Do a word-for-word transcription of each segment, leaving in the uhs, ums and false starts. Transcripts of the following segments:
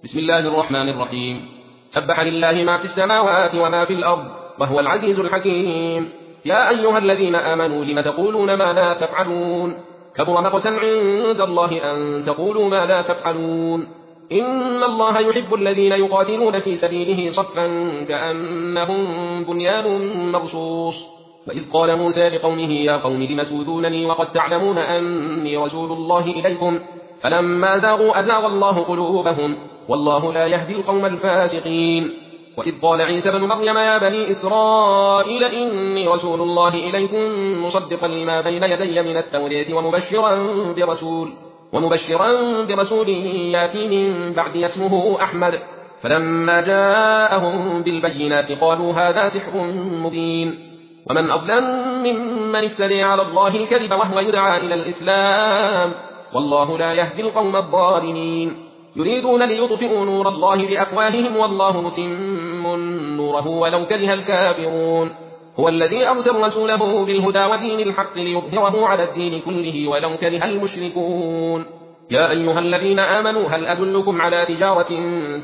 بسم الله الرحمن الرحيم. سبح لله ما في السماوات وما في الأرض وهو العزيز الحكيم. يا أيها الذين آمنوا لم تقولون ما لا تفعلون؟ كبر مقتا عند الله أن تقولوا ما لا تفعلون. إن الله يحب الذين يقاتلون في سبيله صفا كأنهم بنيان مرصوص. وإذ قال موسى لقومه يا قوم لم تؤذونني وقد تعلمون أني رسول الله إليكم فلما ذاغوا أزاغ الله قلوبهم والله لا يهدي القوم الفاسقين. وإذ قال عيسى بن مريم يا بني إسرائيل إني رسول الله إليكم مصدقا لما بين يدي من التوراة ومبشرا برسول ومبشرا برسول ياتي من بعد اسمه أحمد. فلما جاءهم بالبينات قالوا هذا سحر مبين. ومن أظلم ممن افترى على الله الكذب وهو يدعى إلى الإسلام والله لا يهدي القوم الظالمين. يريدون ليطفئوا نور الله بأفواههم والله متم نوره ولو كره الكافرون. هو الذي أرسل رسوله بالهدى ودين الحق ليظهره على الدين كله ولو كره المشركون. يا أيها الذين آمنوا هل أدلكم على تجارة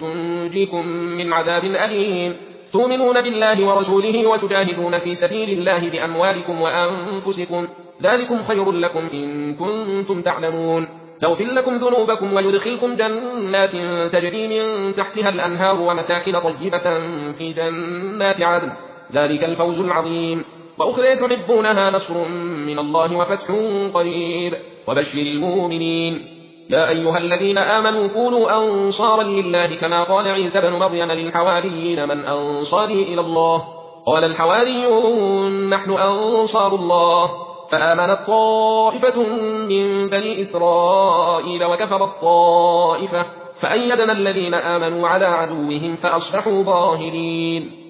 تنجيكم من عذاب أليم تؤمنون بالله ورسوله وتجاهدون في سبيل الله بأموالكم وأنفسكم ذلكم خير لكم إن كنتم تعلمون. يغفر لكم ذنوبكم ويدخلكم جنات تجري من تحتها الأنهار ومساكن طيبة في جنات عدن ذلك الفوز العظيم. وأخرى تحبونها نصر من الله وفتح قريب وبشر المؤمنين. يا أيها الذين آمنوا كونوا أنصارا لله كما قال عيسى بن مريم للحواريين من أنصاري إلى الله قال الحواريون نحن أنصار الله. فآمنت طائفة من بني إسرائيل وكفرت طائفة فأيدنا الذين آمنوا على عدوهم فأصبحوا ظاهرين.